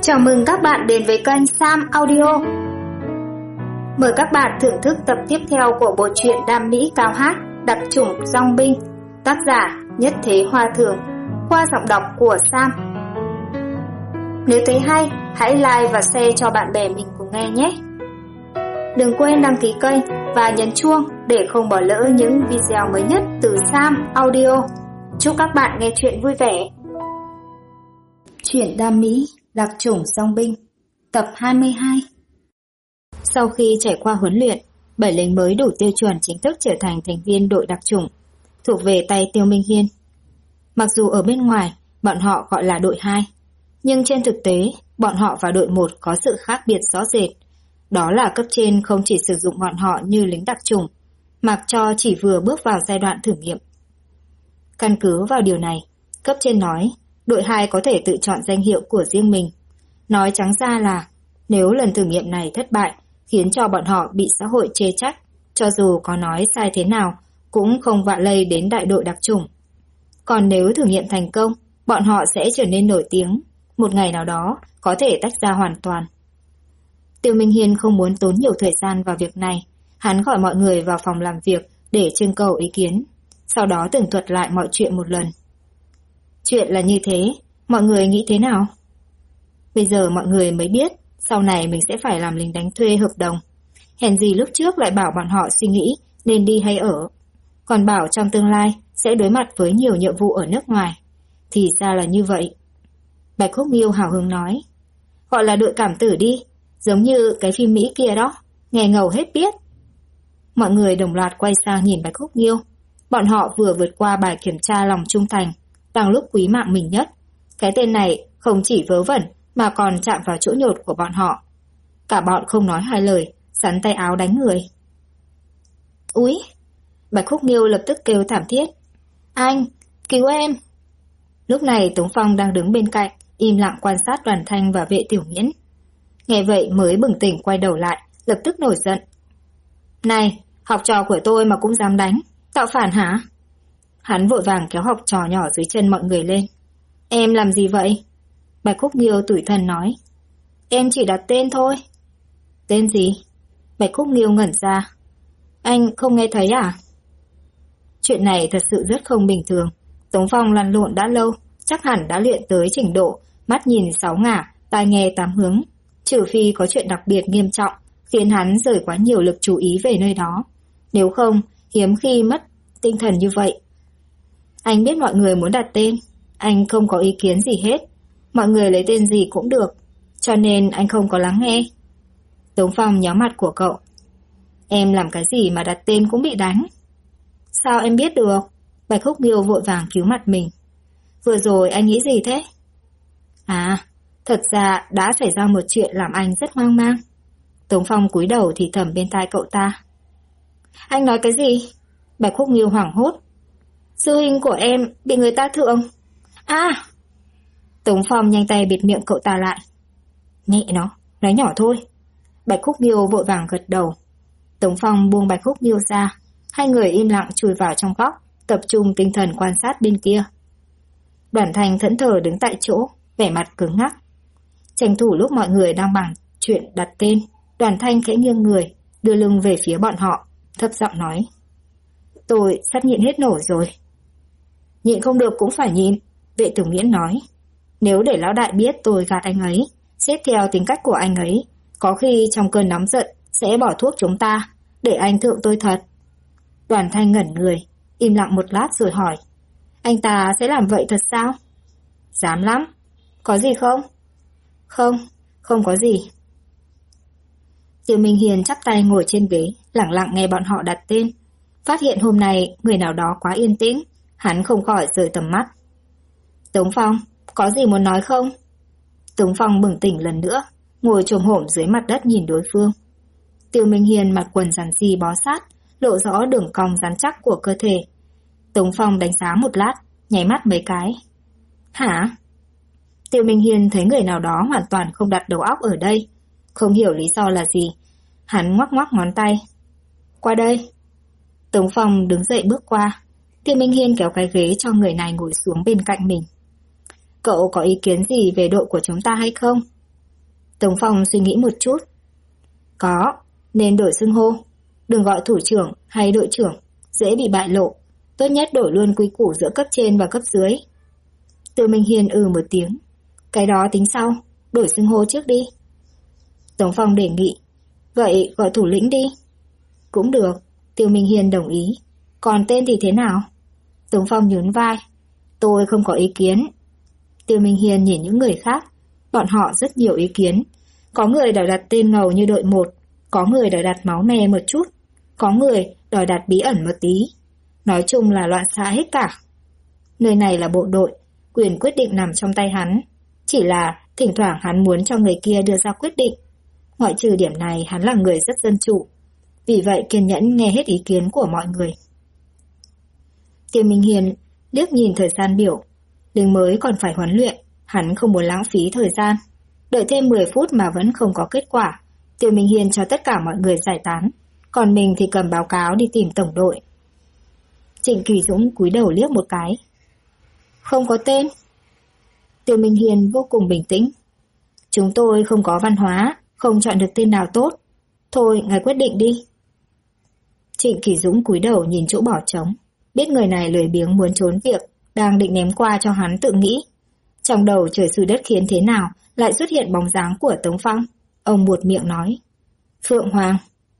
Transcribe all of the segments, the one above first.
Chào mừng các bạn đến với kênh Sam Audio. Mời các bạn thưởng thức tập tiếp theo của bộ truyện Đam Mỹ Cao Hát Đặc Chủng Dong Binh, tác giả Nhất Thế Hoa Thường, qua giọng đọc của Sam. Nếu thấy hay, hãy like và share cho bạn bè mình cùng nghe nhé. Đừng quên đăng ký kênh và nhấn chuông để không bỏ lỡ những video mới nhất từ Sam Audio. Chúc các bạn nghe chuyện vui vẻ. Truyện Đam Mỹ Đặc Chủng Dong Binh, tập 22. Sau khi trải qua huấn luyện, 7 lính mới đủ tiêu chuẩn chính thức trở thành thành viên đội đặc chủng, thuộc về tay Tiêu Minh Hiên. Mặc dù ở bên ngoài, bọn họ gọi là đội 2, nhưng trên thực tế, bọn họ và đội 1 có sự khác biệt rõ rệt. Đó là cấp trên không chỉ sử dụng bọn họ như lính đặc chủng, mặc cho chỉ vừa bước vào giai đoạn thử nghiệm. Căn cứ vào điều này, cấp trên nói, đội 2 có thể tự chọn danh hiệu của riêng mình. Nói trắng ra là, nếu lần thử nghiệm này thất bại, khiến cho bọn họ bị xã hội chê trách, cho dù có nói sai thế nào, cũng không vạ lây đến đại đội đặc chủng. Còn nếu thử nghiệm thành công, bọn họ sẽ trở nên nổi tiếng, một ngày nào đó có thể tách ra hoàn toàn. Tiêu Minh Hiên không muốn tốn nhiều thời gian vào việc này, hắn gọi mọi người vào phòng làm việc để trưng cầu ý kiến, sau đó tường thuật lại mọi chuyện một lần. Chuyện là như thế, mọi người nghĩ thế nào? Bây giờ mọi người mới biết, sau này mình sẽ phải làm lính đánh thuê hợp đồng. Hèn gì lúc trước lại bảo bọn họ suy nghĩ nên đi hay ở. Còn bảo trong tương lai sẽ đối mặt với nhiều nhiệm vụ ở nước ngoài. Thì ra là như vậy. Bạch Khúc Nghiêu hào hứng nói. Gọi là đội cảm tử đi, giống như cái phim Mỹ kia đó, nghe ngầu hết biết. Mọi người đồng loạt quay sang nhìn Bạch Khúc Nghiêu. Bọn họ vừa vượt qua bài kiểm tra lòng trung thành, đang lúc quý mạng mình nhất. Cái tên này không chỉ vớ vẩn mà còn chạm vào chỗ nhột của bọn họ. Cả bọn không nói hai lời, sắn tay áo đánh người. Úi! Bạch Khúc Nghiêu lập tức kêu thảm thiết. Anh! Cứu em! Lúc này Tống Phong đang đứng bên cạnh, im lặng quan sát Đoàn Thanh và Vệ Tiểu Miễn. Nghe vậy mới bừng tỉnh quay đầu lại, lập tức nổi giận. Này! Học trò của tôi mà cũng dám đánh, tạo phản hả? Hắn vội vàng kéo học trò nhỏ dưới chân mọi người lên. Em làm gì vậy? Bạch Khúc Nghiêu tủi thân nói. Em chỉ đặt tên thôi. Tên gì? Bạch Khúc Nghiêu ngẩn ra. Anh không nghe thấy à? Chuyện này thật sự rất không bình thường. Tống Phong lăn lộn đã lâu, chắc hẳn đã luyện tới trình độ mắt nhìn sáu ngả, tai nghe tám hướng. Trừ phi có chuyện đặc biệt nghiêm trọng, khiến hắn rời quá nhiều lực chú ý về nơi đó. Nếu không, hiếm khi mất tinh thần như vậy. Anh biết mọi người muốn đặt tên, anh không có ý kiến gì hết. Mọi người lấy tên gì cũng được, cho nên anh không có lắng nghe. Tống Phong nhó mặt của cậu. Em làm cái gì mà đặt tên cũng bị đánh? Sao em biết được? Bạch Khúc Nghiêu vội vàng cứu mặt mình. Vừa rồi anh nghĩ gì thế? À, thật ra đã xảy ra một chuyện làm anh rất hoang mang. Tống Phong cúi đầu thì thầm bên tai cậu ta. Anh nói cái gì? Bạch Khúc Nghiêu hoảng hốt. Sư huynh của em bị người ta thượng. À! Tống Phong nhanh tay bịt miệng cậu ta lại. Nhẹ nó, nói nhỏ thôi. Bạch Khúc Nghiêu vội vàng gật đầu. Tống Phong buông Bạch Khúc Nghiêu ra. Hai người im lặng chui vào trong góc, tập trung tinh thần quan sát bên kia. Đoàn Thanh thẫn thờ đứng tại chỗ, vẻ mặt cứng ngắc. Tranh thủ lúc mọi người đang bàn chuyện đặt tên, Đoàn Thanh khẽ nghiêng người, đưa lưng về phía bọn họ, thấp giọng nói. Tôi sắp nhịn hết nổi rồi. Nhịn không được cũng phải nhịn, Vệ Tử Miễn nói. Nếu để lão đại biết tôi gạt anh ấy, xét theo tính cách của anh ấy, có khi trong cơn nóng giận sẽ bỏ thuốc chúng ta, để anh thượng tôi thật. Đoàn Thanh ngẩn người, im lặng một lát rồi hỏi. Anh ta sẽ làm vậy thật sao? Dám lắm. Có gì không? Không, không có gì. Tiêu Minh Hiền chắp tay ngồi trên ghế, lặng lặng nghe bọn họ đặt tên. Phát hiện hôm nay người nào đó quá yên tĩnh, hắn không khỏi rời tầm mắt. Tống Phong, có gì muốn nói không? Tống Phong bừng tỉnh lần nữa, ngồi chồm hổm dưới mặt đất nhìn đối phương. Tiêu Minh Hiền mặc quần giản dị bó sát, lộ rõ đường cong rắn chắc của cơ thể. Tống Phong đánh giá một lát, nháy mắt mấy cái. Hả? Tiêu Minh Hiền thấy người nào đó hoàn toàn không đặt đầu óc ở đây, không hiểu lý do là gì. Hắn ngoắc ngoắc ngón tay. Qua đây. Tống Phong đứng dậy bước qua. Tiêu Minh Hiên kéo cái ghế cho người này ngồi xuống bên cạnh mình. Cậu có ý kiến gì về đội của chúng ta hay không? Tống Phong suy nghĩ một chút. Có, nên đổi xưng hô. Đừng gọi thủ trưởng hay đội trưởng, dễ bị bại lộ. Tốt nhất đổi luôn quy củ giữa cấp trên và cấp dưới. Tiêu Minh Hiên một tiếng. Cái đó tính sau, đổi xưng hô trước đi. Tống Phong đề nghị. Vậy gọi thủ lĩnh đi. Cũng được, Tiêu Minh Hiên đồng ý. Còn tên thì thế nào? Tống Phong nhún vai. Tôi không có ý kiến. Tiêu Minh Hiên nhìn những người khác. Bọn họ rất nhiều ý kiến. Có người đòi đặt tên ngầu như đội 1, có người đòi đặt máu me một chút, có người đòi đặt bí ẩn một tí. Nói chung là loạn xạ hết cả. Nơi này là bộ đội, quyền quyết định nằm trong tay hắn. Chỉ là thỉnh thoảng hắn muốn cho người kia đưa ra quyết định. Ngoại trừ điểm này, hắn là người rất dân chủ. Vì vậy kiên nhẫn nghe hết ý kiến của mọi người. Tiêu Minh Hiên liếc nhìn thời gian biểu. Lính mới còn phải huấn luyện, hắn không muốn lãng phí thời gian. Đợi thêm 10 phút mà vẫn không có kết quả, Tiêu Minh Hiên cho tất cả mọi người giải tán, còn mình thì cầm báo cáo đi tìm tổng đội. Trịnh Kỳ Dũng cúi đầu liếc một cái. Không có tên. Tiêu Minh Hiên vô cùng bình tĩnh. Chúng tôi không có văn hóa, không chọn được tên nào tốt. Thôi, ngài quyết định đi. Trịnh Kỳ Dũng cúi đầu nhìn chỗ bỏ trống, biết người này lười biếng muốn trốn việc, đang định ném qua cho hắn tự nghĩ. Trong đầu trời xui đất khiến thế nào, lại xuất hiện bóng dáng của Tống Phong. Ông buột miệng nói. Phượng Hoàng.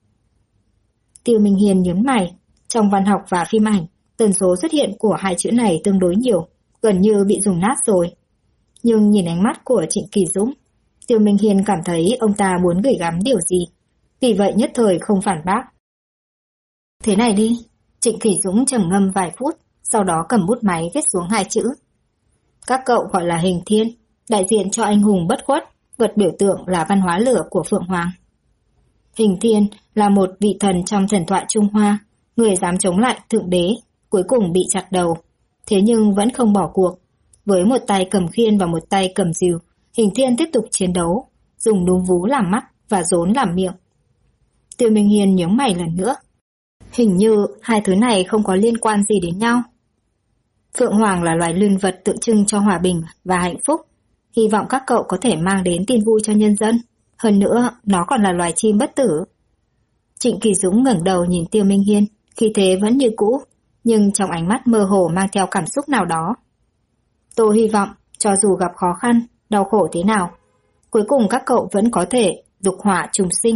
Tiêu Minh Hiên nhướng mày. Trong văn học và phim ảnh, tần số xuất hiện của hai chữ này tương đối nhiều, gần như bị dùng nát rồi. Nhưng nhìn ánh mắt của Trịnh Kỳ Dũng, Tiêu Minh Hiên cảm thấy ông ta muốn gửi gắm điều gì. Vì vậy nhất thời không phản bác. Thế này đi. Trịnh Kỳ Dũng trầm ngâm vài phút, sau đó cầm bút máy viết xuống hai chữ. Các cậu gọi là Hình Thiên, đại diện cho anh hùng bất khuất, vật biểu tượng là văn hóa lửa của Phượng Hoàng. Hình Thiên là một vị thần trong thần thoại Trung Hoa, người dám chống lại thượng đế, cuối cùng bị chặt đầu. Thế nhưng vẫn không bỏ cuộc. Với một tay cầm khiên và một tay cầm rìu, Hình Thiên tiếp tục chiến đấu, dùng núm vú làm mắt và rốn làm miệng. Tiêu Minh Hiên nhướng mày lần nữa. Hình như hai thứ này không có liên quan gì đến nhau. Phượng Hoàng là loài luyện vật tượng trưng cho hòa bình và hạnh phúc. Hy vọng các cậu có thể mang đến tin vui cho nhân dân. Hơn nữa, nó còn là loài chim bất tử. Trịnh Kỳ Dũng ngẩng đầu nhìn Tiêu Minh Hiên, khí thế vẫn như cũ, nhưng trong ánh mắt mơ hồ mang theo cảm xúc nào đó. Tôi hy vọng, cho dù gặp khó khăn, đau khổ thế nào, cuối cùng các cậu vẫn có thể dục hỏa trùng sinh.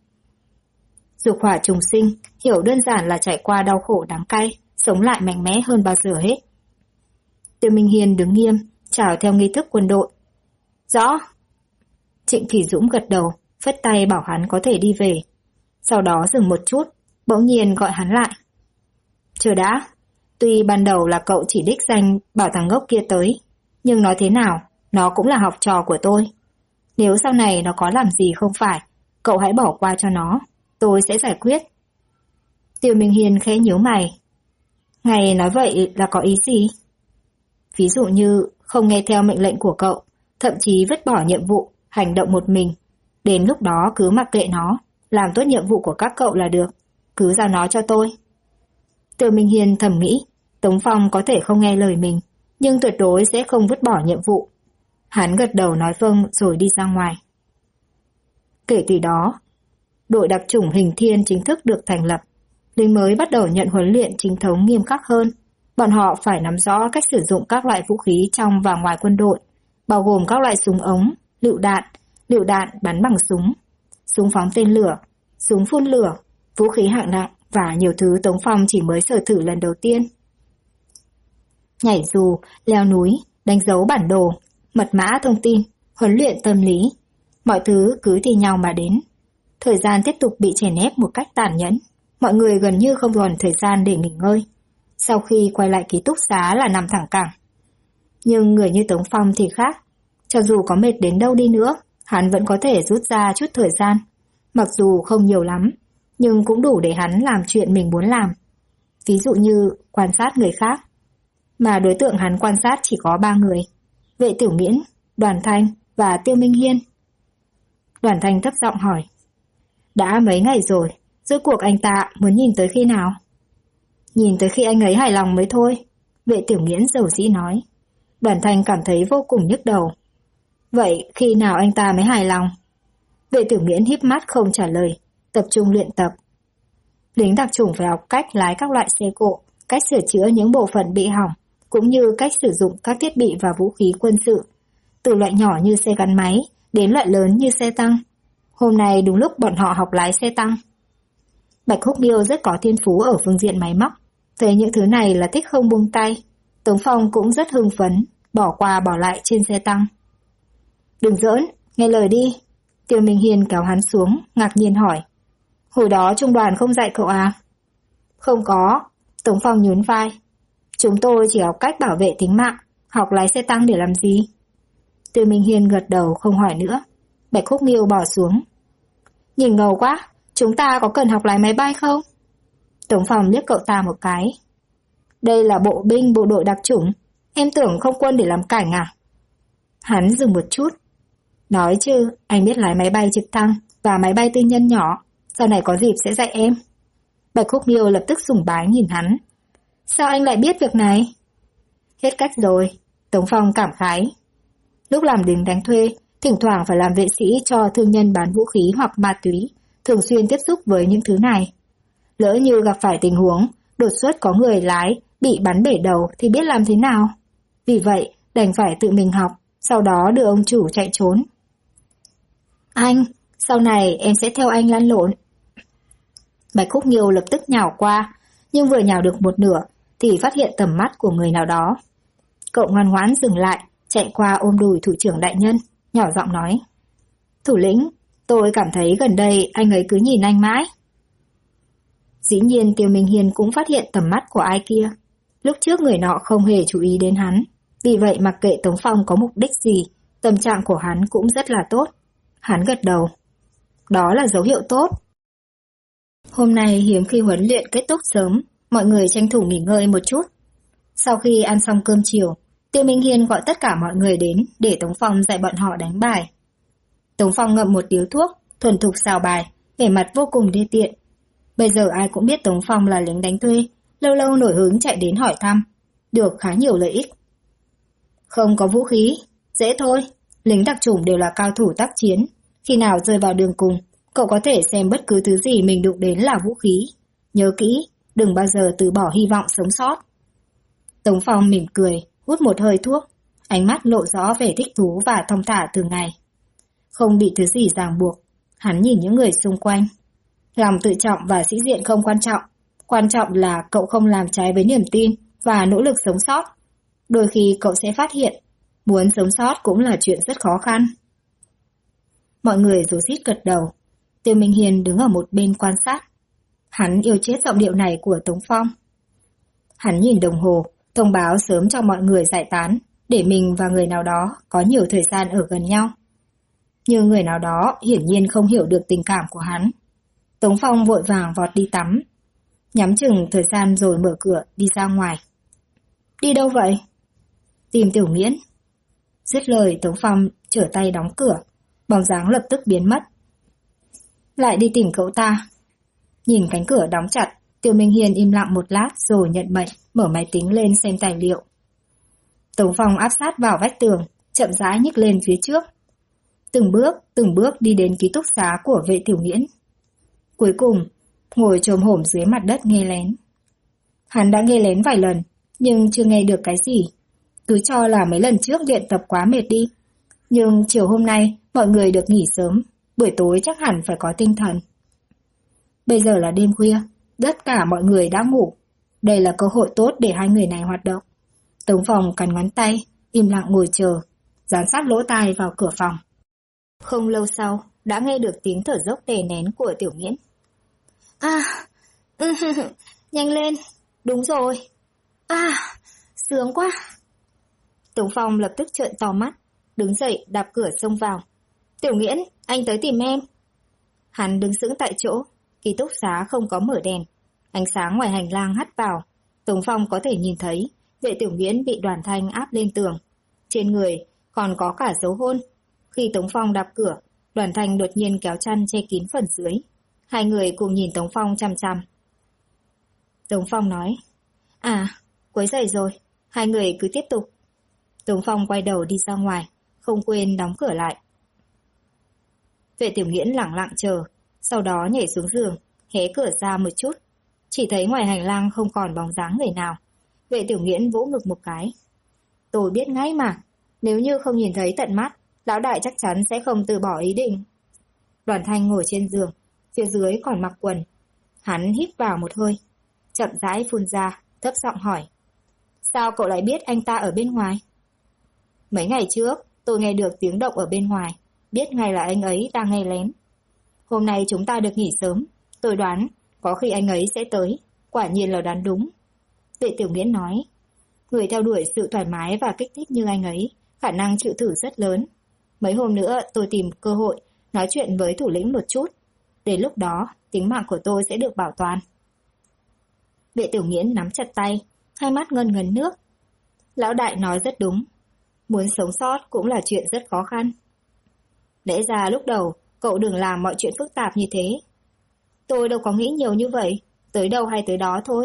Dục hỏa trùng sinh, hiểu đơn giản là trải qua đau khổ đắng cay, sống lại mạnh mẽ hơn bao giờ hết. Tiêu Minh Hiên đứng nghiêm, chào theo nghi thức quân đội. Rõ. Trịnh Kỳ Dũng gật đầu, phất tay bảo hắn có thể đi về. Sau đó dừng một chút, bỗng nhiên gọi hắn lại. Chờ đã, tuy ban đầu là cậu chỉ đích danh bảo thằng ngốc kia tới, nhưng nói thế nào, nó cũng là học trò của tôi. Nếu sau này nó có làm gì không phải, cậu hãy bỏ qua cho nó, tôi sẽ giải quyết. Tiêu Minh Hiên khẽ nhíu mày. Ngài nói vậy là có ý gì? Ví dụ như không nghe theo mệnh lệnh của cậu, thậm chí vứt bỏ nhiệm vụ, hành động một mình. Đến lúc đó cứ mặc kệ nó, làm tốt nhiệm vụ của các cậu là được. Cứ giao nó cho tôi. Tiêu Minh Hiên thầm nghĩ, Tống Phong có thể không nghe lời mình, nhưng tuyệt đối sẽ không vứt bỏ nhiệm vụ. Hắn gật đầu nói vâng rồi đi ra ngoài. Kể từ đó, đội đặc chủng Hình Thiên chính thức được thành lập. Lính mới bắt đầu nhận huấn luyện chính thống nghiêm khắc hơn. Bọn họ phải nắm rõ cách sử dụng các loại vũ khí trong và ngoài quân đội, bao gồm các loại súng ống, lựu đạn bắn bằng súng, súng phóng tên lửa, súng phun lửa, vũ khí hạng nặng và nhiều thứ Tống Phong chỉ mới sở thử lần đầu tiên. Nhảy dù, leo núi, đánh dấu bản đồ, mật mã thông tin, huấn luyện tâm lý, mọi thứ cứ thi nhau mà đến. Thời gian tiếp tục bị chèn ép một cách tàn nhẫn, mọi người gần như không còn thời gian để nghỉ ngơi. Sau khi quay lại ký túc xá là nằm thẳng cẳng. Nhưng người như Tống Phong thì khác. Cho dù có mệt đến đâu đi nữa, hắn vẫn có thể rút ra chút thời gian. Mặc dù không nhiều lắm, nhưng cũng đủ để hắn làm chuyện mình muốn làm. Ví dụ như quan sát người khác. Mà đối tượng hắn quan sát chỉ có 3 người. Vệ Tiểu Nghiễn, Đoàn Thanh và Tiêu Minh Hiên. Đoàn Thanh thấp giọng hỏi. Đã mấy ngày rồi, rốt cuộc anh ta muốn nhìn tới khi nào? Nhìn tới khi anh ấy hài lòng mới thôi. Vệ Tiểu Nghiễn dầu dĩ nói. Đoàn Thanh cảm thấy vô cùng nhức đầu. Vậy khi nào anh ta mới hài lòng? Vệ Tử Nghiễn híp mắt không trả lời, tập trung luyện tập. Lính đặc chủng phải học cách lái các loại xe cộ, cách sửa chữa những bộ phận bị hỏng, cũng như cách sử dụng các thiết bị và vũ khí quân sự, từ loại nhỏ như xe gắn máy đến loại lớn như xe tăng. Hôm nay đúng lúc bọn họ học lái xe tăng. Bạch Húc Miêu rất có thiên phú ở phương diện máy móc, thấy những thứ này là thích không buông tay. Tống Phong cũng rất hưng phấn, bỏ qua bỏ lại trên xe tăng. Đừng giỡn, nghe lời đi. Tiêu Minh Hiên kéo hắn xuống, ngạc nhiên hỏi. Hồi đó trung đoàn không dạy cậu à? Không có, Tống Phong nhún vai. Chúng tôi chỉ học cách bảo vệ tính mạng, học lái xe tăng để làm gì? Tiêu Minh Hiên gật đầu không hỏi nữa. Bạch Húc Miêu bỏ xuống. Nhìn ngầu quá, chúng ta có cần học lái máy bay không? Tống Phong liếc cậu ta một cái. Đây là bộ binh bộ đội đặc chủng, em tưởng không quân để làm cảnh à? Hắn dừng một chút. Nói chứ, anh biết lái máy bay trực thăng và máy bay tư nhân nhỏ, sau này có dịp sẽ dạy em. Bạch Húc Miêu lập tức sùng bái nhìn hắn. Sao anh lại biết việc này? Hết cách rồi, Tống Phong cảm khái. Lúc làm lính đánh thuê, thỉnh thoảng phải làm vệ sĩ cho thương nhân bán vũ khí hoặc ma túy, thường xuyên tiếp xúc với những thứ này. Lỡ như gặp phải tình huống, đột xuất có người lái, bị bắn bể đầu thì biết làm thế nào. Vì vậy, đành phải tự mình học, sau đó đưa ông chủ chạy trốn. Anh, sau này em sẽ theo anh lăn lộn. Bạch Khúc Nghiêu lập tức nhào qua, nhưng vừa nhào được một nửa thì phát hiện tầm mắt của người nào đó. Cậu ngoan ngoãn dừng lại, chạy qua ôm đùi thủ trưởng đại nhân, nhỏ giọng nói. Thủ lĩnh, tôi cảm thấy gần đây anh ấy cứ nhìn anh mãi. Dĩ nhiên Tiêu Minh Hiên cũng phát hiện tầm mắt của ai kia. Lúc trước người nọ không hề chú ý đến hắn, vì vậy mặc kệ Tống Phong có mục đích gì, tâm trạng của hắn cũng rất là tốt. Hắn gật đầu. Đó là dấu hiệu tốt. Hôm nay hiếm khi huấn luyện kết thúc sớm, mọi người tranh thủ nghỉ ngơi một chút. Sau khi ăn xong cơm chiều, Tiêu Minh Hiên gọi tất cả mọi người đến để Tống Phong dạy bọn họ đánh bài. Tống Phong ngậm một điếu thuốc, thuần thục xào bài, vẻ mặt vô cùng đê tiện. Bây giờ ai cũng biết Tống Phong là lính đánh thuê, lâu lâu nổi hứng chạy đến hỏi thăm, được khá nhiều lợi ích. Không có vũ khí, dễ thôi, lính đặc chủng đều là cao thủ tác chiến, khi nào rơi vào đường cùng, cậu có thể xem bất cứ thứ gì mình đụng đến là vũ khí. Nhớ kỹ, đừng bao giờ từ bỏ hy vọng sống sót. Tống Phong mỉm cười, hút một hơi thuốc, ánh mắt lộ rõ vẻ thích thú và thong thả thường ngày. Không bị thứ gì ràng buộc, hắn nhìn những người xung quanh. Lòng tự trọng và sĩ diện không quan trọng là cậu không làm trái với niềm tin và nỗ lực sống sót. Đôi khi cậu sẽ phát hiện, muốn sống sót cũng là chuyện rất khó khăn. Mọi người rối rít gật đầu. Tiêu Minh Hiên đứng ở một bên quan sát. Hắn yêu chết giọng điệu này của Tống Phong. Hắn nhìn đồng hồ, thông báo sớm cho mọi người giải tán, để mình và người nào đó có nhiều thời gian ở gần nhau. Nhưng người nào đó hiển nhiên không hiểu được tình cảm của hắn. Tống Phong vội vàng vọt đi tắm, nhắm chừng thời gian rồi mở cửa đi ra ngoài. Đi đâu vậy? Tìm Tiểu Nghiễn. Dứt lời Tống Phong trở tay đóng cửa, bóng dáng lập tức biến mất. Lại đi tìm cậu ta. Nhìn cánh cửa đóng chặt, Tiêu Minh Hiên im lặng một lát rồi nhận mệnh, mở máy tính lên xem tài liệu. Tống Phong áp sát vào vách tường, chậm rãi nhích lên phía trước. Từng bước đi đến ký túc xá của Vệ Tiểu Nghiễn. Cuối cùng, ngồi chồm hổm dưới mặt đất nghe lén. Hắn đã nghe lén vài lần, nhưng chưa nghe được cái gì. Cứ cho là mấy lần trước luyện tập quá mệt đi. Nhưng chiều hôm nay, mọi người được nghỉ sớm, buổi tối chắc hẳn phải có tinh thần. Bây giờ là đêm khuya, tất cả mọi người đã ngủ. Đây là cơ hội tốt để hai người này hoạt động. Tống Phong cắn ngón tay, im lặng ngồi chờ, dán sát lỗ tai vào cửa phòng. Không lâu sau, đã nghe được tiếng thở dốc đè nén của Tiểu Nghiễn. Nhanh lên, đúng rồi. Sướng quá. Tống Phong lập tức trợn to mắt, đứng dậy đạp cửa xông vào. Tiểu Nghiễn, anh tới tìm em. Hắn đứng sững tại chỗ, ký túc xá không có mở đèn. Ánh sáng ngoài hành lang hắt vào, Tống Phong có thể nhìn thấy Vệ Tiểu Nghiễn bị Đoàn Thanh áp lên tường. Trên người còn có cả dấu hôn. Khi Tống Phong đạp cửa, Đoàn Thanh đột nhiên kéo chăn che kín phần dưới. Hai người cùng nhìn Tống Phong chằm chằm. Tống Phong nói, quấy rầy rồi, hai người cứ tiếp tục. Tống Phong quay đầu đi ra ngoài, không quên đóng cửa lại. Vệ Tiểu Nghiễn lẳng lặng chờ, sau đó nhảy xuống giường, hé cửa ra một chút. Chỉ thấy ngoài hành lang không còn bóng dáng người nào. Vệ Tiểu Nghiễn vỗ ngực một cái. Tôi biết ngay mà, nếu như không nhìn thấy tận mắt, lão đại chắc chắn sẽ không từ bỏ ý định. Đoàn Thanh ngồi trên giường, phía dưới còn mặc quần. Hắn hít vào một hơi, chậm rãi phun ra, thấp giọng hỏi. Sao cậu lại biết anh ta ở bên ngoài? Mấy ngày trước, tôi nghe được tiếng động ở bên ngoài, biết ngay là anh ấy đang nghe lén. Hôm nay chúng ta được nghỉ sớm, tôi đoán có khi anh ấy sẽ tới, quả nhiên là đoán đúng. Vệ Tiểu Nghiễn nói, người theo đuổi sự thoải mái và kích thích như anh ấy, khả năng chịu thử rất lớn. Mấy hôm nữa tôi tìm cơ hội nói chuyện với thủ lĩnh một chút, đến lúc đó tính mạng của tôi sẽ được bảo toàn. Vệ Tiểu Nghiễn nắm chặt tay, hai mắt ngân ngấn nước. Lão đại nói rất đúng, muốn sống sót cũng là chuyện rất khó khăn. Lẽ ra lúc đầu cậu đừng làm mọi chuyện phức tạp như thế. Tôi đâu có nghĩ nhiều như vậy, tới đâu hay tới đó thôi.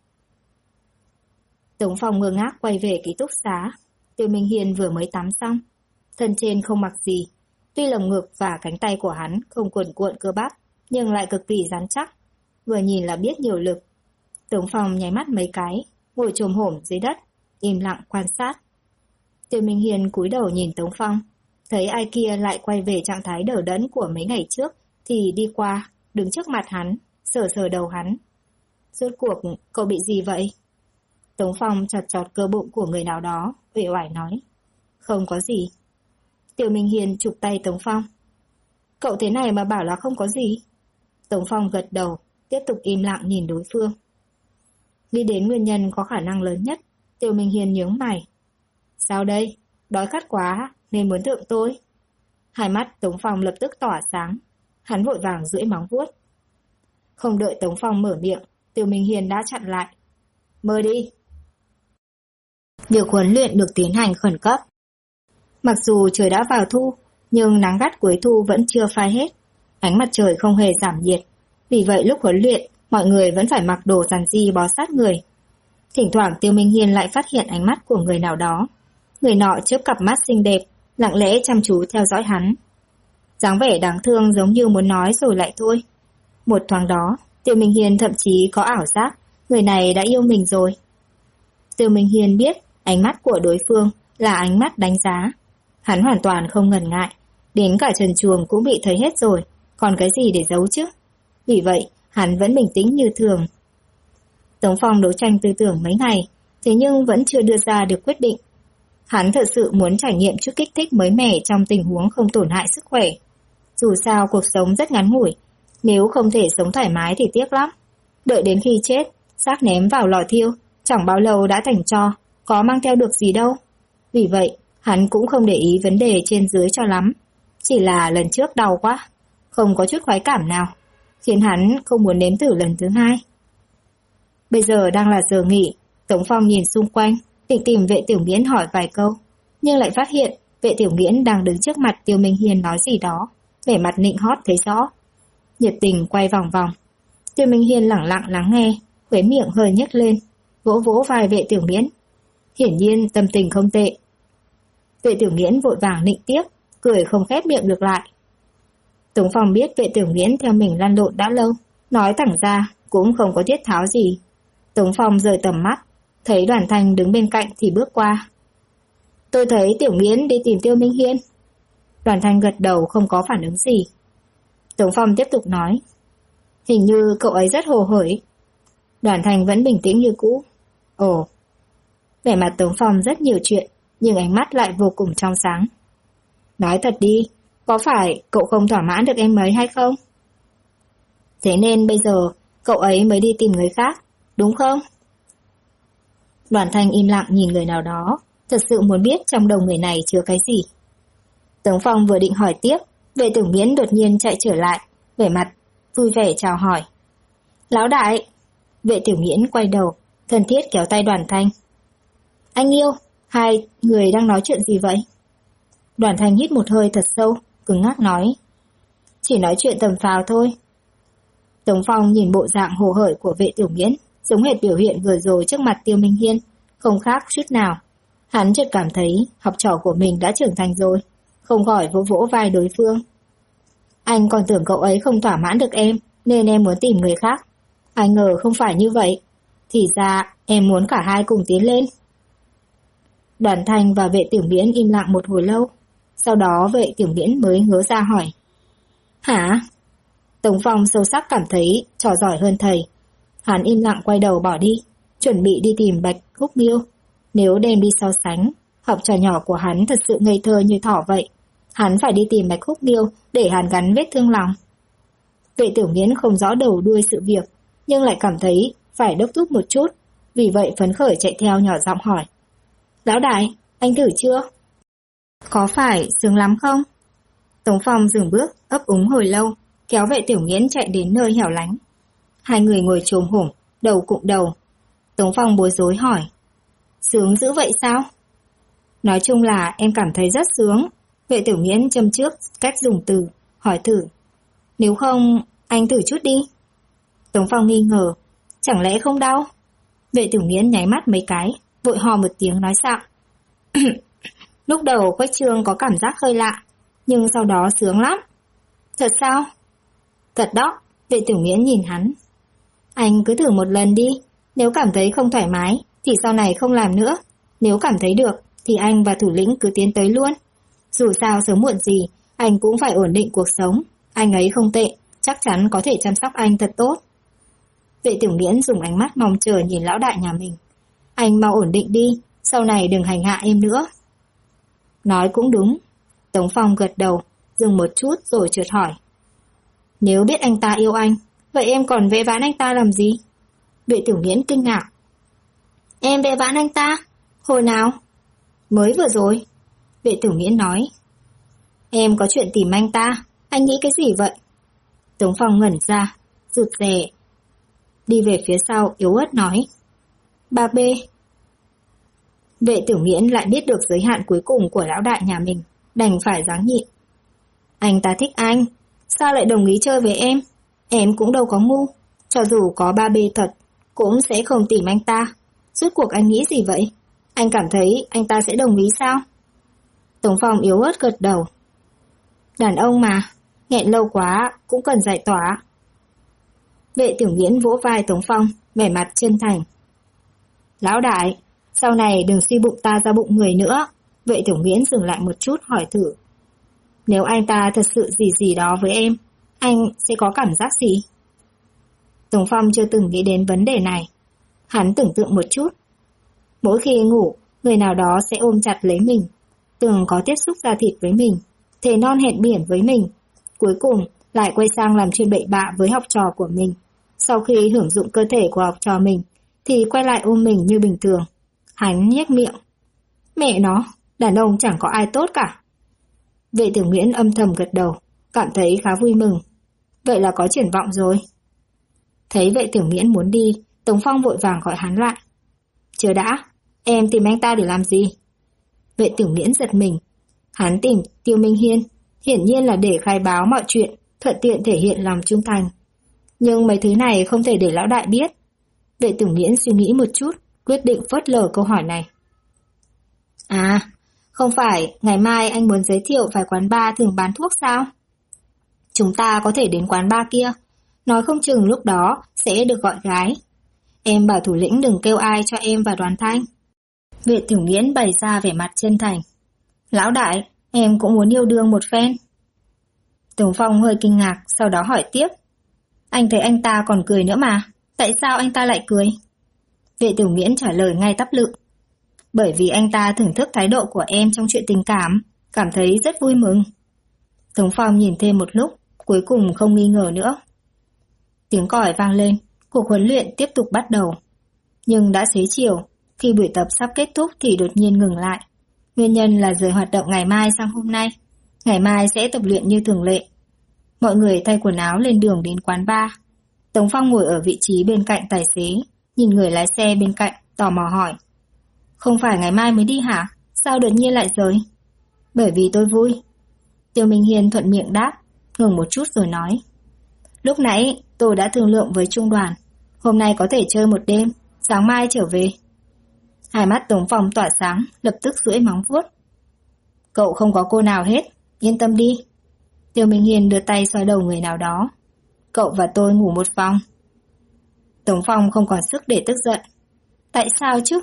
Tống Phong ngơ ngác quay về ký túc xá. Tiêu Minh Hiên vừa mới tắm xong, thân trên không mặc gì. Tuy lồng ngực và cánh tay của hắn không cuồn cuộn cơ bắp, nhưng lại cực kỳ rắn chắc, vừa nhìn là biết nhiều lực. Tống Phong nháy mắt mấy cái, ngồi chồm hổm dưới đất, im lặng quan sát. Tiêu Minh Hiên cúi đầu nhìn Tống Phong, thấy ai kia lại quay về trạng thái đờ đẫn của mấy ngày trước, thì đi qua, đứng trước mặt hắn, sờ sờ đầu hắn. Rốt cuộc, cậu bị gì vậy? Tống Phong chọt chọt cơ bụng của người nào đó, uể oải nói. Không có gì. Tiêu Minh Hiên chụp tay Tống Phong. Cậu thế này mà bảo là không có gì. Tống Phong gật đầu, tiếp tục im lặng nhìn đối phương. Nghĩ đến nguyên nhân có khả năng lớn nhất, Tiêu Minh Hiên nhướng mày. Sao đây? Đói khát quá nên muốn thượng tôi. Hai mắt Tống Phong lập tức tỏa sáng. Hắn vội vàng duỗi móng vuốt. Không đợi Tống Phong mở miệng, Tiêu Minh Hiên đã chặn lại. Mời đi. Việc huấn luyện được tiến hành khẩn cấp. Mặc dù trời đã vào thu, nhưng nắng gắt cuối thu vẫn chưa phai hết. Ánh mặt trời không hề giảm nhiệt. Vì vậy lúc huấn luyện, mọi người vẫn phải mặc đồ giản dị bó sát người. Thỉnh thoảng Tiêu Minh Hiên lại phát hiện ánh mắt của người nào đó. Người nọ chớp cặp mắt xinh đẹp, lặng lẽ chăm chú theo dõi hắn. Dáng vẻ đáng thương giống như muốn nói rồi lại thôi. Một thoáng đó, Tiêu Minh Hiên thậm chí có ảo giác người này đã yêu mình rồi. Tiêu Minh Hiên biết ánh mắt của đối phương là ánh mắt đánh giá. Hắn hoàn toàn không ngần ngại, đến cả trần truồng cũng bị thấy hết rồi, còn cái gì để giấu chứ? Vì vậy, hắn vẫn bình tĩnh như thường. Tống Phong đấu tranh tư tưởng mấy ngày, thế nhưng vẫn chưa đưa ra được quyết định. Hắn thật sự muốn trải nghiệm chút kích thích mới mẻ trong tình huống không tổn hại sức khỏe. Dù sao cuộc sống rất ngắn ngủi, nếu không thể sống thoải mái thì tiếc lắm. Đợi đến khi chết, xác ném vào lò thiêu, chẳng bao lâu đã thành tro, có mang theo được gì đâu. Vì vậy, hắn cũng không để ý vấn đề trên dưới cho lắm. Chỉ là lần trước đau quá, không có chút khoái cảm nào, khiến hắn không muốn nếm thử lần thứ hai. Bây giờ đang là giờ nghỉ, Tống Phong nhìn xung quanh, định tìm Vệ Tiểu Nghiễn hỏi vài câu, nhưng lại phát hiện Vệ Tiểu Nghiễn đang đứng trước mặt Tiêu Minh Hiên nói gì đó, vẻ mặt nịnh hót thấy rõ. Nhiệt tình quay vòng vòng. Tiêu Minh Hiên lẳng lặng lắng nghe, khóe miệng hơi nhếch lên, vỗ vỗ vai Vệ Tiểu Nghiễn. Hiển nhiên tâm tình không tệ. Vệ Tiểu Nghiễn vội vàng nịnh tiếp, cười không khép miệng được lại. Tống Phong biết Vệ Tiểu Nghiễn theo mình lăn lộn đã lâu, nói thẳng ra cũng không có thiết tháo gì. Tống Phong rời tầm mắt, thấy Đoàn Thanh đứng bên cạnh thì bước qua. Tôi thấy Tiểu Nghiễn đi tìm Tiêu Minh Hiên. Đoàn Thanh gật đầu không có phản ứng gì. Tống Phong tiếp tục nói. Hình như cậu ấy rất hồ hởi. Đoàn Thanh vẫn bình tĩnh như cũ. Ồ. Vẻ mặt Tống Phong rất nhiều chuyện, nhưng ánh mắt lại vô cùng trong sáng. Nói thật đi, có phải cậu không thỏa mãn được em ấy hay không? Thế nên bây giờ cậu ấy mới đi tìm người khác, đúng không? Đoàn Thanh im lặng nhìn người nào đó, thật sự muốn biết trong đầu người này chứa cái gì. Tống Phong vừa định hỏi tiếp, Vệ Tiểu Nghiễn đột nhiên chạy trở lại, vẻ mặt vui vẻ chào hỏi. Lão đại! Vệ Tiểu Nghiễn quay đầu, thân thiết kéo tay Đoàn Thanh. Anh yêu, hai người đang nói chuyện gì vậy? Đoàn Thanh hít một hơi thật sâu, cứng ngắc nói. Chỉ nói chuyện tầm phào thôi. Tống Phong nhìn bộ dạng hồ hởi của Vệ Tiểu Nghiễn, giống hệt biểu hiện vừa rồi trước mặt Tiêu Minh Hiên, không khác chút nào. Hắn chợt cảm thấy học trò của mình đã trưởng thành rồi, không khỏi vỗ vỗ vai đối phương. Anh còn tưởng cậu ấy không thỏa mãn được em, nên em muốn tìm người khác. Ai ngờ không phải như vậy. Thì ra em muốn cả hai cùng tiến lên. Đoàn Thanh và Vệ Tiểu Miễn im lặng một hồi lâu. Sau đó Vệ Tiểu Miễn mới ngớ ra hỏi. Hả? Tống Phong sâu sắc cảm thấy trò giỏi hơn thầy. Hắn im lặng quay đầu bỏ đi, chuẩn bị đi tìm Bạch Húc Miêu. Nếu đem đi so sánh, học trò nhỏ của hắn thật sự ngây thơ như thỏ vậy. Hắn phải đi tìm Bạch Húc Miêu để hắn gắn vết thương lòng. Vệ Tiểu Miễn không rõ đầu đuôi sự việc, nhưng lại cảm thấy phải đốc thúc một chút, vì vậy phấn khởi chạy theo nhỏ giọng hỏi. Lão đại, anh thử chưa? Có phải sướng lắm không? Tống Phong dừng bước, ấp úng hồi lâu, kéo Vệ Tiểu Miễn chạy đến nơi hẻo lánh. Hai người ngồi chồm hổm, đầu cụm đầu. Tống Phong bối rối hỏi. Sướng dữ vậy sao? Nói chung là em cảm thấy rất sướng. Vệ Tiểu Miễn châm trước cách dùng từ, hỏi thử. Nếu không, anh thử chút đi. Tống Phong nghi ngờ. Chẳng lẽ không đau? Vệ Tiểu Miễn nháy mắt mấy cái, vội hò một tiếng nói xạo. Lúc đầu Quách Trương có cảm giác hơi lạ, nhưng sau đó sướng lắm. Thật sao? Thật đó. Vệ Tiểu Miễn nhìn hắn. Anh cứ thử một lần đi. Nếu cảm thấy không thoải mái thì sau này không làm nữa. Nếu cảm thấy được thì anh và thủ lĩnh cứ tiến tới luôn. Dù sao sớm muộn gì anh cũng phải ổn định cuộc sống. Anh ấy không tệ, chắc chắn có thể chăm sóc anh thật tốt. Vệ Tiểu Miễn dùng ánh mắt mong chờ nhìn lão đại nhà mình. Anh mau ổn định đi, sau này đừng hành hạ em nữa. Nói cũng đúng. Tống Phong gật đầu, dừng một chút rồi chợt hỏi. Nếu biết anh ta yêu anh, vậy em còn vẽ vãn anh ta làm gì? Vệ Tiểu Miễn kinh ngạc. Em vẽ vãn anh ta? Hồi nào? Mới vừa rồi. Vệ Tiểu Miễn nói. Em có chuyện tìm anh ta, anh nghĩ cái gì vậy? Tống Phong ngẩn ra, rụt rè. Đi về phía sau yếu ớt nói. Ba B. Vệ Tiểu Miễn lại biết được giới hạn cuối cùng của lão đại nhà mình, đành phải giáng nhịn. Anh ta thích anh, sao lại đồng ý chơi với em? Em cũng đâu có ngu, cho dù có ba B thật, cũng sẽ không tìm anh ta. Rốt cuộc anh nghĩ gì vậy? Anh cảm thấy anh ta sẽ đồng ý sao? Tống Phong yếu ớt gật đầu. Đàn ông mà, nghẹn lâu quá cũng cần giải tỏa. Vệ Tiểu Miễn vỗ vai Tống Phong, vẻ mặt chân thành. Lão đại, sau này đừng suy bụng ta ra bụng người nữa. Vệ Tiểu Miễn dừng lại một chút hỏi thử. Nếu anh ta thật sự gì đó với em, anh sẽ có cảm giác gì? Tống Phong chưa từng nghĩ đến vấn đề này. Hắn tưởng tượng một chút. Mỗi khi ngủ, người nào đó sẽ ôm chặt lấy mình, từng có tiếp xúc da thịt với mình, thề non hẹn biển với mình, cuối cùng lại quay sang làm chuyện bậy bạ với học trò của mình. Sau khi hưởng dụng cơ thể của học trò mình, thì quay lại ôm mình như bình thường. Hắn nhếch miệng. Mẹ nó, đàn ông chẳng có ai tốt cả. Vệ Tiểu Miễn âm thầm gật đầu, cảm thấy khá vui mừng. Vậy là có triển vọng rồi. Thấy Vệ Tiểu Miễn muốn đi, Tống Phong vội vàng gọi hắn lại. Chưa đã, em tìm anh ta để làm gì? Vệ Tiểu Miễn giật mình. Hắn tìm Tiêu Minh Hiên, hiển nhiên là để khai báo mọi chuyện, thuận tiện thể hiện lòng trung thành. Nhưng mấy thứ này không thể để lão đại biết. Vệ Tiểu Miễn suy nghĩ một chút, quyết định phớt lờ câu hỏi này. À, không phải ngày mai anh muốn giới thiệu vài quán bar thường bán thuốc sao? Chúng ta có thể đến quán bar kia, nói không chừng lúc đó sẽ được gọi gái. Em bảo thủ lĩnh đừng kêu ai cho em và Đoàn Thanh. Vệ Tiểu Miễn bày ra vẻ mặt chân thành. Lão đại, em cũng muốn yêu đương một phen. Tống Phong hơi kinh ngạc, sau đó hỏi tiếp. Anh thấy anh ta còn cười nữa mà, tại sao anh ta lại cười? Vệ Tiểu Miễn trả lời ngay tắp lự. Bởi vì anh ta thưởng thức thái độ của em trong chuyện tình cảm thấy rất vui mừng. Tống Phong nhìn thêm một lúc, cuối cùng không nghi ngờ nữa. Tiếng còi vang lên, cuộc huấn luyện tiếp tục bắt đầu. Nhưng đã xế chiều, khi buổi tập sắp kết thúc thì đột nhiên ngừng lại. Nguyên nhân là rời hoạt động ngày mai sang hôm nay. Ngày mai sẽ tập luyện như thường lệ. Mọi người thay quần áo lên đường đến quán bar. Tống Phong ngồi ở vị trí bên cạnh tài xế, nhìn người lái xe bên cạnh, tò mò hỏi. Không phải ngày mai mới đi hả? Sao đột nhiên lại rời? Bởi vì tôi vui. Tiêu Minh Hiên thuận miệng đáp, ngừng một chút rồi nói. Lúc nãy tôi đã thương lượng với trung đoàn. Hôm nay có thể chơi một đêm, sáng mai trở về. Hai mắt Tống Phong tỏa sáng, lập tức duỗi móng vuốt. Cậu không có cô nào hết, yên tâm đi. Tiêu Minh Hiên đưa tay xoa đầu người nào đó. Cậu và tôi ngủ một phòng. Tống Phong không còn sức để tức giận. Tại sao chứ?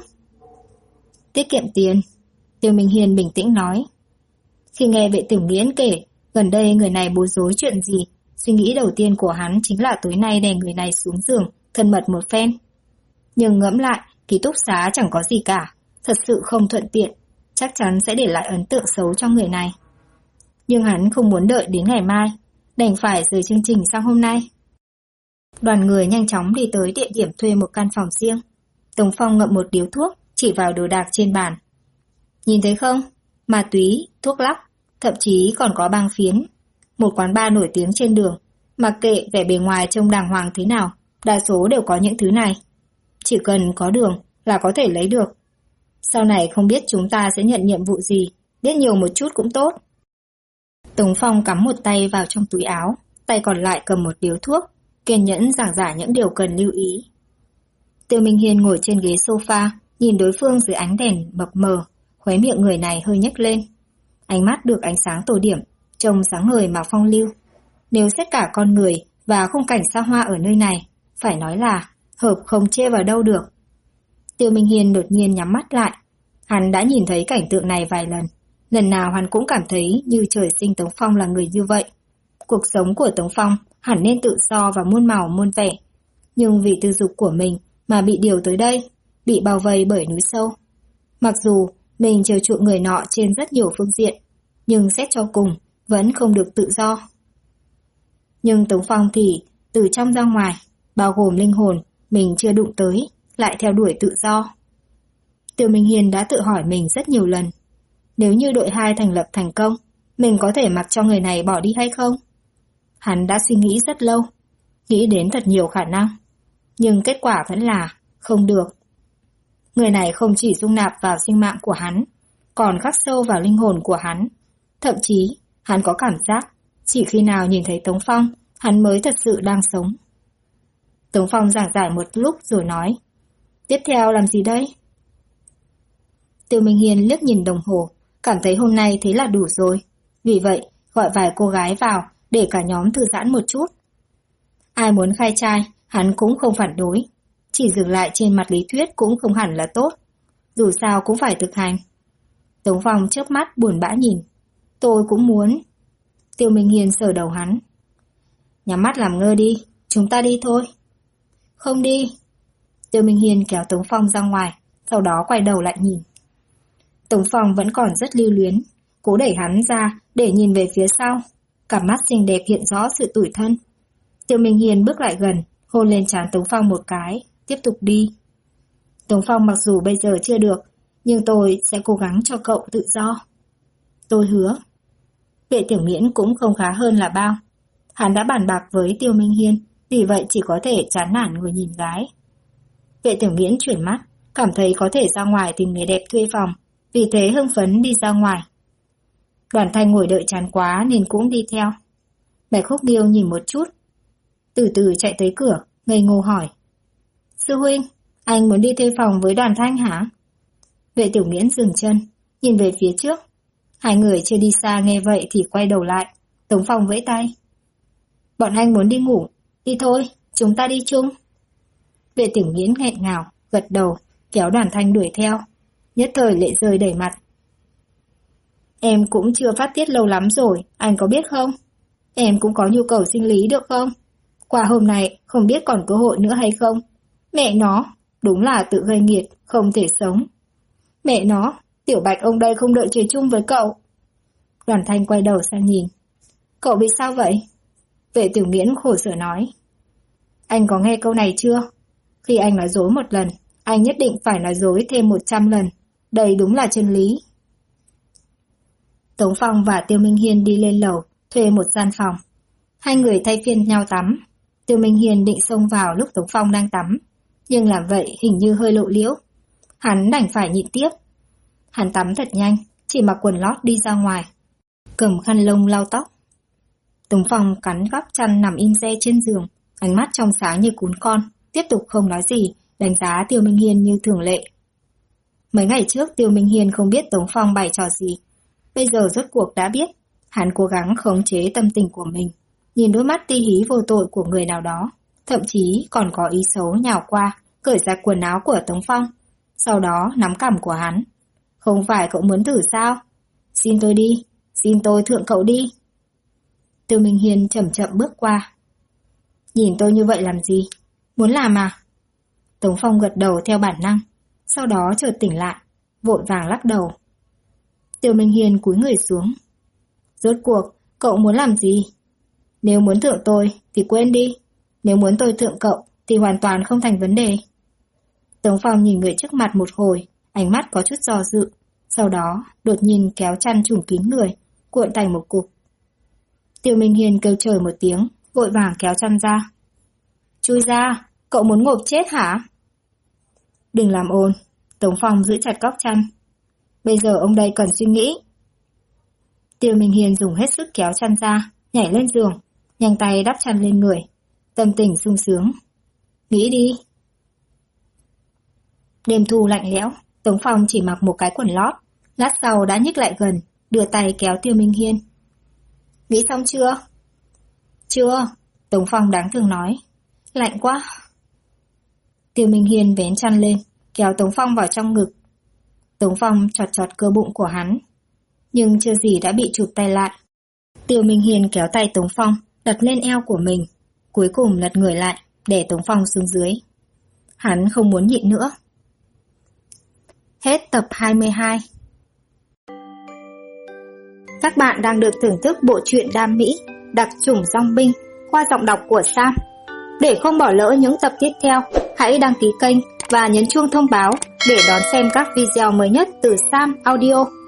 Tiết kiệm tiền. Tiêu Minh Hiên bình tĩnh nói. Khi nghe vệ tiểu nghiễn kể gần đây người này bối rối chuyện gì, suy nghĩ đầu tiên của hắn chính là tối nay đè người này xuống giường, thân mật một phen. Nhưng ngẫm lại, ký túc xá chẳng có gì cả, thật sự không thuận tiện, chắc chắn sẽ để lại ấn tượng xấu cho người này. Nhưng hắn không muốn đợi đến ngày mai, đành phải rời chương trình sang hôm nay. Đoàn người nhanh chóng đi tới địa điểm thuê một căn phòng riêng. Tống Phong ngậm một điếu thuốc, chỉ vào đồ đạc trên bàn. Nhìn thấy không? Ma túy, thuốc lắc, thậm chí còn có băng phiến. Một quán bar nổi tiếng trên đường, mặc kệ vẻ bề ngoài trông đàng hoàng thế nào, đa số đều có những thứ này. Chỉ cần có đường là có thể lấy được. Sau này không biết chúng ta sẽ nhận nhiệm vụ gì, biết nhiều một chút cũng tốt. Tống Phong cắm một tay vào trong túi áo, tay còn lại cầm một điếu thuốc, kiên nhẫn giảng giải những điều cần lưu ý. Tiêu Minh Hiên ngồi trên ghế sofa, nhìn đối phương dưới ánh đèn mập mờ, khóe miệng người này hơi nhếch lên. Ánh mắt được ánh sáng tô điểm, trông sáng ngời mà phong lưu. Nếu xét cả con người và khung cảnh xa hoa ở nơi này, phải nói là hợp không chê vào đâu được. Tiêu Minh Hiên đột nhiên nhắm mắt lại. Hắn đã nhìn thấy cảnh tượng này vài lần. Lần nào hắn cũng cảm thấy như trời sinh Tống Phong là người như vậy. Cuộc sống của Tống Phong hẳn nên tự do và muôn màu muôn vẻ. Nhưng vì tư dục của mình mà bị điều tới đây, bị bao vây bởi núi sâu. Mặc dù mình chiều chuộng người nọ trên rất nhiều phương diện, nhưng xét cho cùng vẫn không được tự do. Nhưng Tống Phong thì từ trong ra ngoài, bao gồm linh hồn mình chưa đụng tới, lại theo đuổi tự do. Tiêu Minh Hiên đã tự hỏi mình rất nhiều lần. Nếu như đội 2 thành lập thành công, mình có thể mặc cho người này bỏ đi hay không? Hắn đã suy nghĩ rất lâu, nghĩ đến thật nhiều khả năng. Nhưng kết quả vẫn là không được. Người này không chỉ dung nạp vào sinh mạng của hắn, còn khắc sâu vào linh hồn của hắn. Thậm chí, hắn có cảm giác chỉ khi nào nhìn thấy Tống Phong, hắn mới thật sự đang sống. Tống Phong giảng giải một lúc rồi nói, tiếp theo làm gì đây? Tiêu Minh Hiên liếc nhìn đồng hồ, cảm thấy hôm nay thế là đủ rồi. Vì vậy, gọi vài cô gái vào để cả nhóm thư giãn một chút. Ai muốn khai trai, hắn cũng không phản đối. Chỉ dừng lại trên mặt lý thuyết cũng không hẳn là tốt. Dù sao cũng phải thực hành. Tống Phong chớp mắt buồn bã nhìn. Tôi cũng muốn. Tiêu Minh Hiên sờ đầu hắn. Nhắm mắt làm ngơ đi, chúng ta đi thôi. Không đi. Tiêu Minh Hiên kéo Tống Phong ra ngoài, sau đó quay đầu lại nhìn. Tống Phong vẫn còn rất lưu luyến, cố đẩy hắn ra để nhìn về phía sau. Cặp mắt xinh đẹp hiện rõ sự tủi thân. Tiêu Minh Hiên bước lại gần, hôn lên trán Tống Phong một cái, tiếp tục đi. Tống Phong mặc dù bây giờ chưa được, nhưng tôi sẽ cố gắng cho cậu tự do. Tôi hứa. Vệ Tiểu Nghiễn cũng không khá hơn là bao. Hắn đã bàn bạc với Tiêu Minh Hiên, vì vậy chỉ có thể chán nản ngồi nhìn gái. Vệ Tiểu Nghiễn chuyển mắt, cảm thấy có thể ra ngoài tìm người đẹp thuê phòng, vì thế hưng phấn đi ra ngoài. Đoàn Thanh ngồi đợi chán quá nên cũng đi theo. Bạch Khúc Nghiêu nhìn một chút, từ từ chạy tới cửa, ngây ngô hỏi. Sư huynh, anh muốn đi thuê phòng với Đoàn Thanh hả? Vệ Tiểu Nghiễn dừng chân, nhìn về phía trước. Hai người chưa đi xa nghe vậy thì quay đầu lại. Tống Phong vẫy tay. Bọn anh muốn đi ngủ, đi thôi, chúng ta đi chung. Vệ Tiểu Nghiễn nghẹn ngào, gật đầu, kéo Đoàn Thanh đuổi theo. Nhất thời lệ rơi đầy mặt. Em cũng chưa phát tiết lâu lắm rồi, anh có biết không? Em cũng có nhu cầu sinh lý được không? Qua hôm nay không biết còn cơ hội nữa hay không? Mẹ nó, đúng là tự gây nghiệt, không thể sống. Mẹ nó, Tiểu Bạch ông đây không đợi chơi chung với cậu. Đoàn Thanh quay đầu sang nhìn. Cậu bị sao vậy? Vệ Tiểu Nghiễn khổ sở nói. Anh có nghe câu này chưa? Khi anh nói dối một lần, anh nhất định phải nói dối thêm 100 lần. Đây đúng là chân lý. Tống Phong và Tiêu Minh Hiên đi lên lầu, thuê một gian phòng. Hai người thay phiên nhau tắm. Tiêu Minh Hiên định xông vào lúc Tống Phong đang tắm, nhưng làm vậy hình như hơi lộ liễu. Hắn đành phải nhịn tiếp. Hắn tắm thật nhanh, chỉ mặc quần lót đi ra ngoài, cầm khăn lông lau tóc. Tống Phong cắn góc chăn nằm im re trên giường, ánh mắt trong sáng như cún con, tiếp tục không nói gì, đánh giá Tiêu Minh Hiên như thường lệ. Mấy ngày trước Tiêu Minh Hiên không biết Tống Phong bày trò gì, bây giờ rốt cuộc đã biết. Hắn cố gắng khống chế tâm tình của mình, nhìn đôi mắt ti hí vô tội của người nào đó, thậm chí còn có ý xấu nhào qua, cởi ra quần áo của Tống Phong, sau đó nắm cằm của hắn. Không phải cậu muốn thử sao? Xin tôi đi, xin tôi thượng cậu đi. Tiêu Minh Hiên chậm chậm bước qua. Nhìn tôi như vậy làm gì? Muốn làm à? Tống Phong gật đầu theo bản năng, sau đó chợt tỉnh lại, vội vàng lắc đầu. Tiêu Minh Hiên cúi người xuống. Rốt cuộc, cậu muốn làm gì? Nếu muốn thượng tôi thì quên đi, nếu muốn tôi thượng cậu thì hoàn toàn không thành vấn đề. Tống Phong nhìn người trước mặt một hồi, ánh mắt có chút do dự, sau đó đột nhiên kéo chăn trùm kín người, cuộn thành một cục. Tiêu Minh Hiên kêu trời một tiếng, vội vàng kéo chăn ra. Chui ra, cậu muốn ngộp chết hả? Đừng làm ồn, Tống Phong giữ chặt góc chăn. Bây giờ ông đây cần suy nghĩ. Tiêu Minh Hiên dùng hết sức kéo chăn ra, nhảy lên giường, nhanh tay đắp chăn lên người, tâm tình sung sướng. Nghĩ đi. Đêm thu lạnh lẽo, Tống Phong chỉ mặc một cái quần lót, lát sau đã nhích lại gần, đưa tay kéo Tiêu Minh Hiên. Nghĩ xong chưa? Chưa, Tống Phong đáng thương nói. Lạnh quá. Tiêu Minh Hiên vén chăn lên, kéo Tống Phong vào trong ngực. Tống Phong chọt chọt cơ bụng của hắn, nhưng chưa gì đã bị chụp tay lại. Tiêu Minh Hiên kéo tay Tống Phong, đặt lên eo của mình, cuối cùng lật người lại, để Tống Phong xuống dưới. Hắn không muốn nhịn nữa. Hết tập 22. Các bạn đang được thưởng thức bộ truyện đam mỹ Đặc chủng dong binh qua giọng đọc của Sam. Để không bỏ lỡ những tập tiếp theo, hãy đăng ký kênh và nhấn chuông thông báo để đón xem các video mới nhất từ Sam Audio.